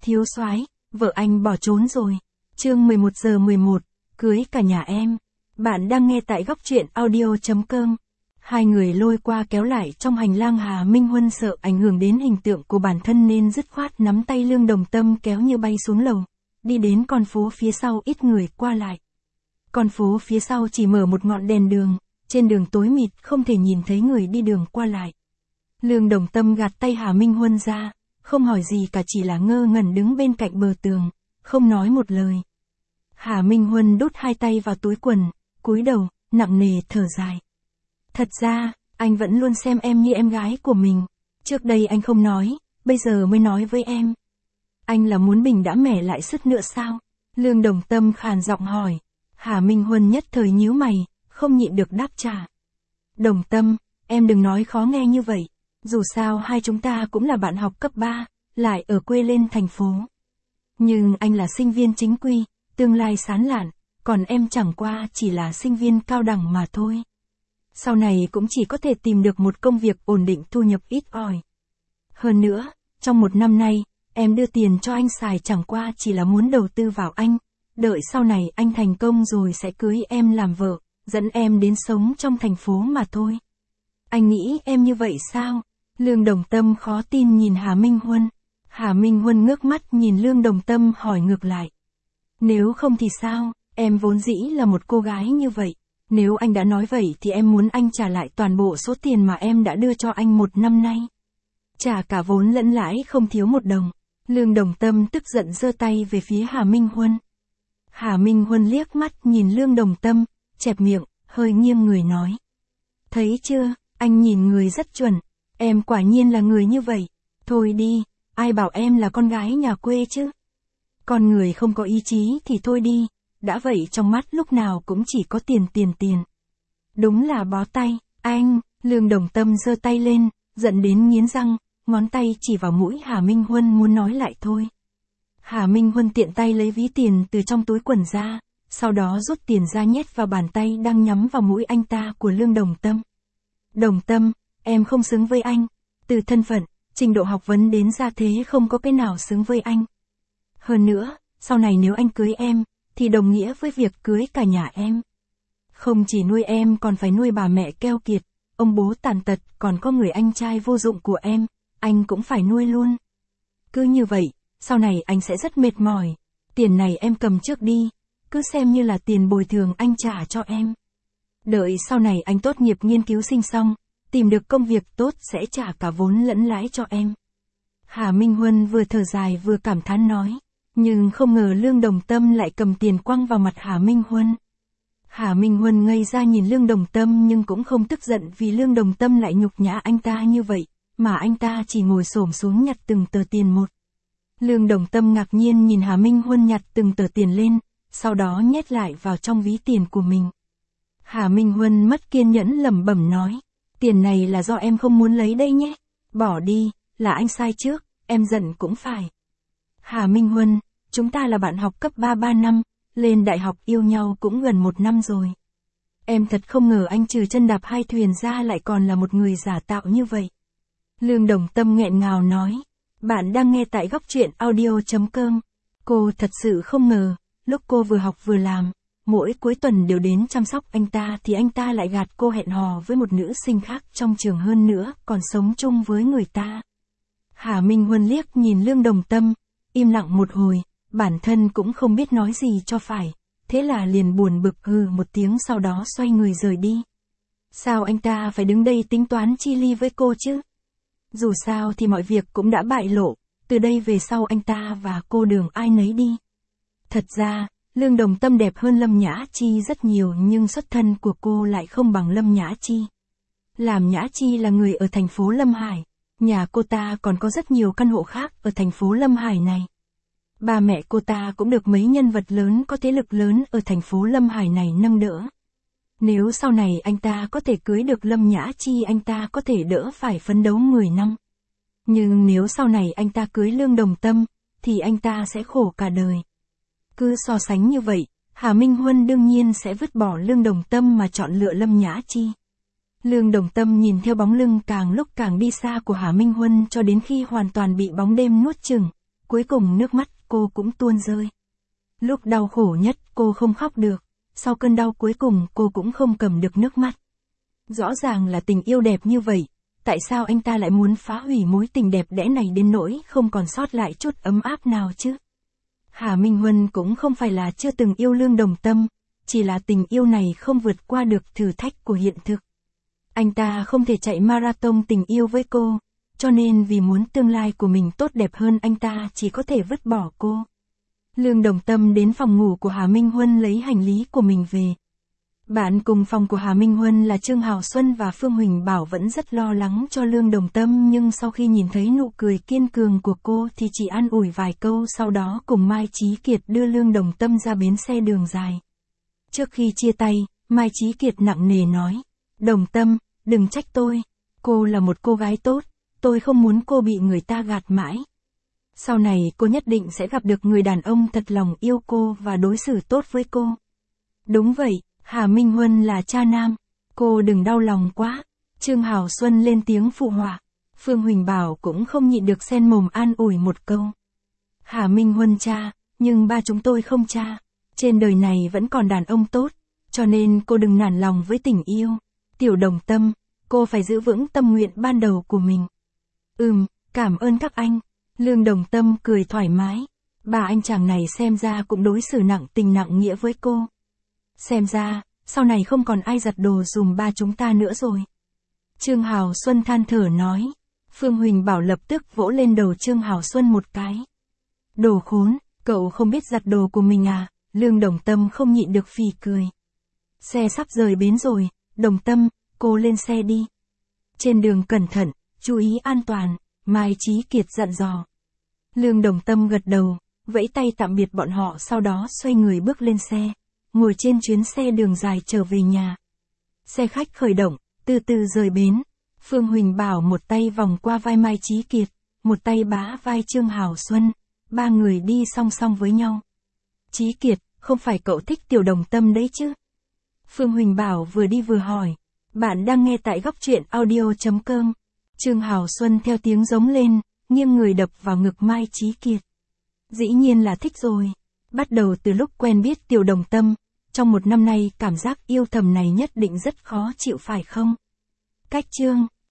Thiếu soái, vợ anh bỏ trốn rồi. Chương 11:11, cưới cả nhà em. Bạn đang nghe tại góc truyện audio.com. Hai người lôi qua kéo lại trong hành lang. Hà Minh Huân sợ ảnh hưởng đến hình tượng của bản thân nên dứt khoát nắm tay Lương Đồng Tâm kéo như bay xuống lầu, đi đến con phố phía sau ít người qua lại. Con phố phía sau chỉ mở một ngọn đèn đường, trên đường tối mịt không thể nhìn thấy người đi đường qua lại. Lương Đồng Tâm gạt tay Hà Minh Huân ra, không hỏi gì cả, chỉ là ngơ ngẩn đứng bên cạnh bờ tường, không nói một lời. Hà Minh Huân đút hai tay vào túi quần, cúi đầu, nặng nề thở dài. Thật ra, anh vẫn luôn xem em như em gái của mình. Trước đây anh không nói, bây giờ mới nói với em. Anh là muốn mình đã mẻ lại sức nữa sao? Lương Đồng Tâm khàn giọng hỏi. Hà Minh Huân nhất thời nhíu mày, không nhịn được đáp trả. Đồng Tâm, em đừng nói khó nghe như vậy. Dù sao hai chúng ta cũng là bạn học cấp 3, lại ở quê lên thành phố. Nhưng anh là sinh viên chính quy, tương lai sáng lạn, còn em chẳng qua chỉ là sinh viên cao đẳng mà thôi. Sau này cũng chỉ có thể tìm được một công việc ổn định, thu nhập ít ỏi. Hơn nữa, trong một năm nay, em đưa tiền cho anh xài chẳng qua chỉ là muốn đầu tư vào anh. Đợi sau này anh thành công rồi sẽ cưới em làm vợ, dẫn em đến sống trong thành phố mà thôi. Anh nghĩ em như vậy sao? Lương Đồng Tâm khó tin nhìn Hà Minh Huân. Hà Minh Huân ngước mắt nhìn Lương Đồng Tâm hỏi ngược lại. Nếu không thì sao, em vốn dĩ là một cô gái như vậy. Nếu anh đã nói vậy thì em muốn anh trả lại toàn bộ số tiền mà em đã đưa cho anh một năm nay. Trả cả vốn lẫn lãi không thiếu một đồng. Lương Đồng Tâm tức giận giơ tay về phía Hà Minh Huân. Hà Minh Huân liếc mắt nhìn Lương Đồng Tâm, chẹp miệng, hơi nghiêng người nói. Thấy chưa, anh nhìn người rất chuẩn. Em quả nhiên là người như vậy. Thôi đi, ai bảo em là con gái nhà quê chứ. Con người không có ý chí thì thôi đi. Đã vậy trong mắt lúc nào cũng chỉ có tiền. Đúng là bó tay, anh. Lương Đồng Tâm giơ tay lên, giận đến nghiến răng, ngón tay chỉ vào mũi Hà Minh Huân muốn nói lại thôi. Hà Minh Huân tiện tay lấy ví tiền từ trong túi quần ra, sau đó rút tiền ra nhét vào bàn tay đang nhắm vào mũi anh ta của Lương Đồng Tâm. Đồng Tâm, em không xứng với anh. Từ thân phận, trình độ học vấn đến gia thế không có cái nào xứng với anh. Hơn nữa, sau này nếu anh cưới em, thì đồng nghĩa với việc cưới cả nhà em. Không chỉ nuôi em còn phải nuôi bà mẹ keo kiệt, ông bố tàn tật, còn có người anh trai vô dụng của em, anh cũng phải nuôi luôn. Cứ như vậy, sau này anh sẽ rất mệt mỏi. Tiền này em cầm trước đi, cứ xem như là tiền bồi thường anh trả cho em. Đợi sau này anh tốt nghiệp nghiên cứu sinh xong, tìm được công việc tốt sẽ trả cả vốn lẫn lãi cho em. Hà Minh Huân vừa thở dài vừa cảm thán nói. Nhưng không ngờ Lương Đồng Tâm lại cầm tiền quăng vào mặt Hà Minh Huân. Hà Minh Huân ngây ra nhìn Lương Đồng Tâm nhưng cũng không tức giận vì Lương Đồng Tâm lại nhục nhã anh ta như vậy, mà anh ta chỉ ngồi xổm xuống nhặt từng tờ tiền một. Lương Đồng Tâm ngạc nhiên nhìn Hà Minh Huân nhặt từng tờ tiền lên, sau đó nhét lại vào trong ví tiền của mình. Hà Minh Huân mất kiên nhẫn lẩm bẩm nói, tiền này là do em không muốn lấy đây nhé, bỏ đi, là anh sai trước, em giận cũng phải. Hà Minh Huân, chúng ta là bạn học cấp 3 năm, lên đại học yêu nhau cũng gần 1 năm rồi. Em thật không ngờ anh trừ chân đạp hai thuyền ra lại còn là một người giả tạo như vậy. Lương Đồng Tâm nghẹn ngào nói, bạn đang nghe tại góc truyện audio.com. Cô thật sự không ngờ, lúc cô vừa học vừa làm, mỗi cuối tuần đều đến chăm sóc anh ta thì anh ta lại gạt cô hẹn hò với một nữ sinh khác trong trường, hơn nữa còn sống chung với người ta. Hà Minh Huân liếc nhìn Lương Đồng Tâm, im lặng một hồi, bản thân cũng không biết nói gì cho phải, thế là liền buồn bực hừ một tiếng sau đó xoay người rời đi. Sao anh ta phải đứng đây tính toán chi ly với cô chứ? Dù sao thì mọi việc cũng đã bại lộ, từ đây về sau anh ta và cô đường ai nấy đi. Thật ra, Lương Đồng Tâm đẹp hơn Lâm Nhã Chi rất nhiều nhưng xuất thân của cô lại không bằng Lâm Nhã Chi. Làm Nhã Chi là người ở thành phố Lâm Hải. Nhà cô ta còn có rất nhiều căn hộ khác ở thành phố Lâm Hải này. Ba mẹ cô ta cũng được mấy nhân vật lớn có thế lực lớn ở thành phố Lâm Hải này nâng đỡ. Nếu sau này anh ta có thể cưới được Lâm Nhã Chi, anh ta có thể đỡ phải phấn đấu 10 năm. Nhưng nếu sau này anh ta cưới Lương Đồng Tâm, thì anh ta sẽ khổ cả đời. Cứ so sánh như vậy, Hà Minh Huân đương nhiên sẽ vứt bỏ Lương Đồng Tâm mà chọn lựa Lâm Nhã Chi. Lương Đồng Tâm nhìn theo bóng lưng càng lúc càng đi xa của Hà Minh Huân cho đến khi hoàn toàn bị bóng đêm nuốt chửng, cuối cùng nước mắt cô cũng tuôn rơi. Lúc đau khổ nhất cô không khóc được, sau cơn đau cuối cùng cô cũng không cầm được nước mắt. Rõ ràng là tình yêu đẹp như vậy, tại sao anh ta lại muốn phá hủy mối tình đẹp đẽ này đến nỗi không còn sót lại chút ấm áp nào chứ? Hà Minh Huân cũng không phải là chưa từng yêu Lương Đồng Tâm, chỉ là tình yêu này không vượt qua được thử thách của hiện thực. Anh ta không thể chạy marathon tình yêu với cô, cho nên vì muốn tương lai của mình tốt đẹp hơn anh ta chỉ có thể vứt bỏ cô. Lương Đồng Tâm đến phòng ngủ của Hà Minh Huân lấy hành lý của mình về. Bạn cùng phòng của Hà Minh Huân là Trương Hào Xuân và Phương Huỳnh Bảo vẫn rất lo lắng cho Lương Đồng Tâm, nhưng sau khi nhìn thấy nụ cười kiên cường của cô thì chỉ an ủi vài câu, sau đó cùng Mai Chí Kiệt đưa Lương Đồng Tâm ra bến xe Đường Dài. Trước khi chia tay, Mai Chí Kiệt nặng nề nói, Đồng Tâm, đừng trách tôi, cô là một cô gái tốt, tôi không muốn cô bị người ta gạt mãi. Sau này cô nhất định sẽ gặp được người đàn ông thật lòng yêu cô và đối xử tốt với cô. Đúng vậy, Hà Minh Huân là cha nam, cô đừng đau lòng quá. Trương Hào Xuân lên tiếng phụ họa. Phương Huỳnh Bảo cũng không nhịn được xen mồm an ủi một câu. Hà Minh Huân cha, nhưng ba chúng tôi không cha. Trên đời này vẫn còn đàn ông tốt, cho nên cô đừng nản lòng với tình yêu. Tiểu Đồng Tâm, cô phải giữ vững tâm nguyện ban đầu của mình. Cảm ơn các anh. Lương Đồng Tâm cười thoải mái. Bà anh chàng này xem ra cũng đối xử nặng tình nặng nghĩa với cô. Xem ra, sau này không còn ai giặt đồ dùm ba chúng ta nữa rồi. Trương Hào Xuân than thở nói. Phương Huỳnh Bảo lập tức vỗ lên đầu Trương Hào Xuân một cái. Đồ khốn, cậu không biết giặt đồ của mình à? Lương Đồng Tâm không nhịn được phì cười. Xe sắp rời bến rồi, Đồng Tâm, cô lên xe đi. Trên đường cẩn thận, chú ý an toàn, Mai Chí Kiệt dặn dò. Lương Đồng Tâm gật đầu, vẫy tay tạm biệt bọn họ, sau đó xoay người bước lên xe, ngồi trên chuyến xe Đường Dài trở về nhà. Xe khách khởi động, từ từ rời bến. Phương Huỳnh Bảo một tay vòng qua vai Mai Chí Kiệt, một tay bá vai Trương Hào Xuân, ba người đi song song với nhau. Chí Kiệt, không phải cậu thích Tiểu Đồng Tâm đấy chứ? Phương Huỳnh Bảo vừa đi vừa hỏi. Bạn đang nghe tại góc truyện audio.com. Trương Hào Xuân theo tiếng giống lên, nghiêng người đập vào ngực Mai Chí Kiệt. Dĩ nhiên là thích rồi. Bắt đầu từ lúc quen biết Tiểu Đồng Tâm, trong một năm nay cảm giác yêu thầm này nhất định rất khó chịu phải không? Cách chương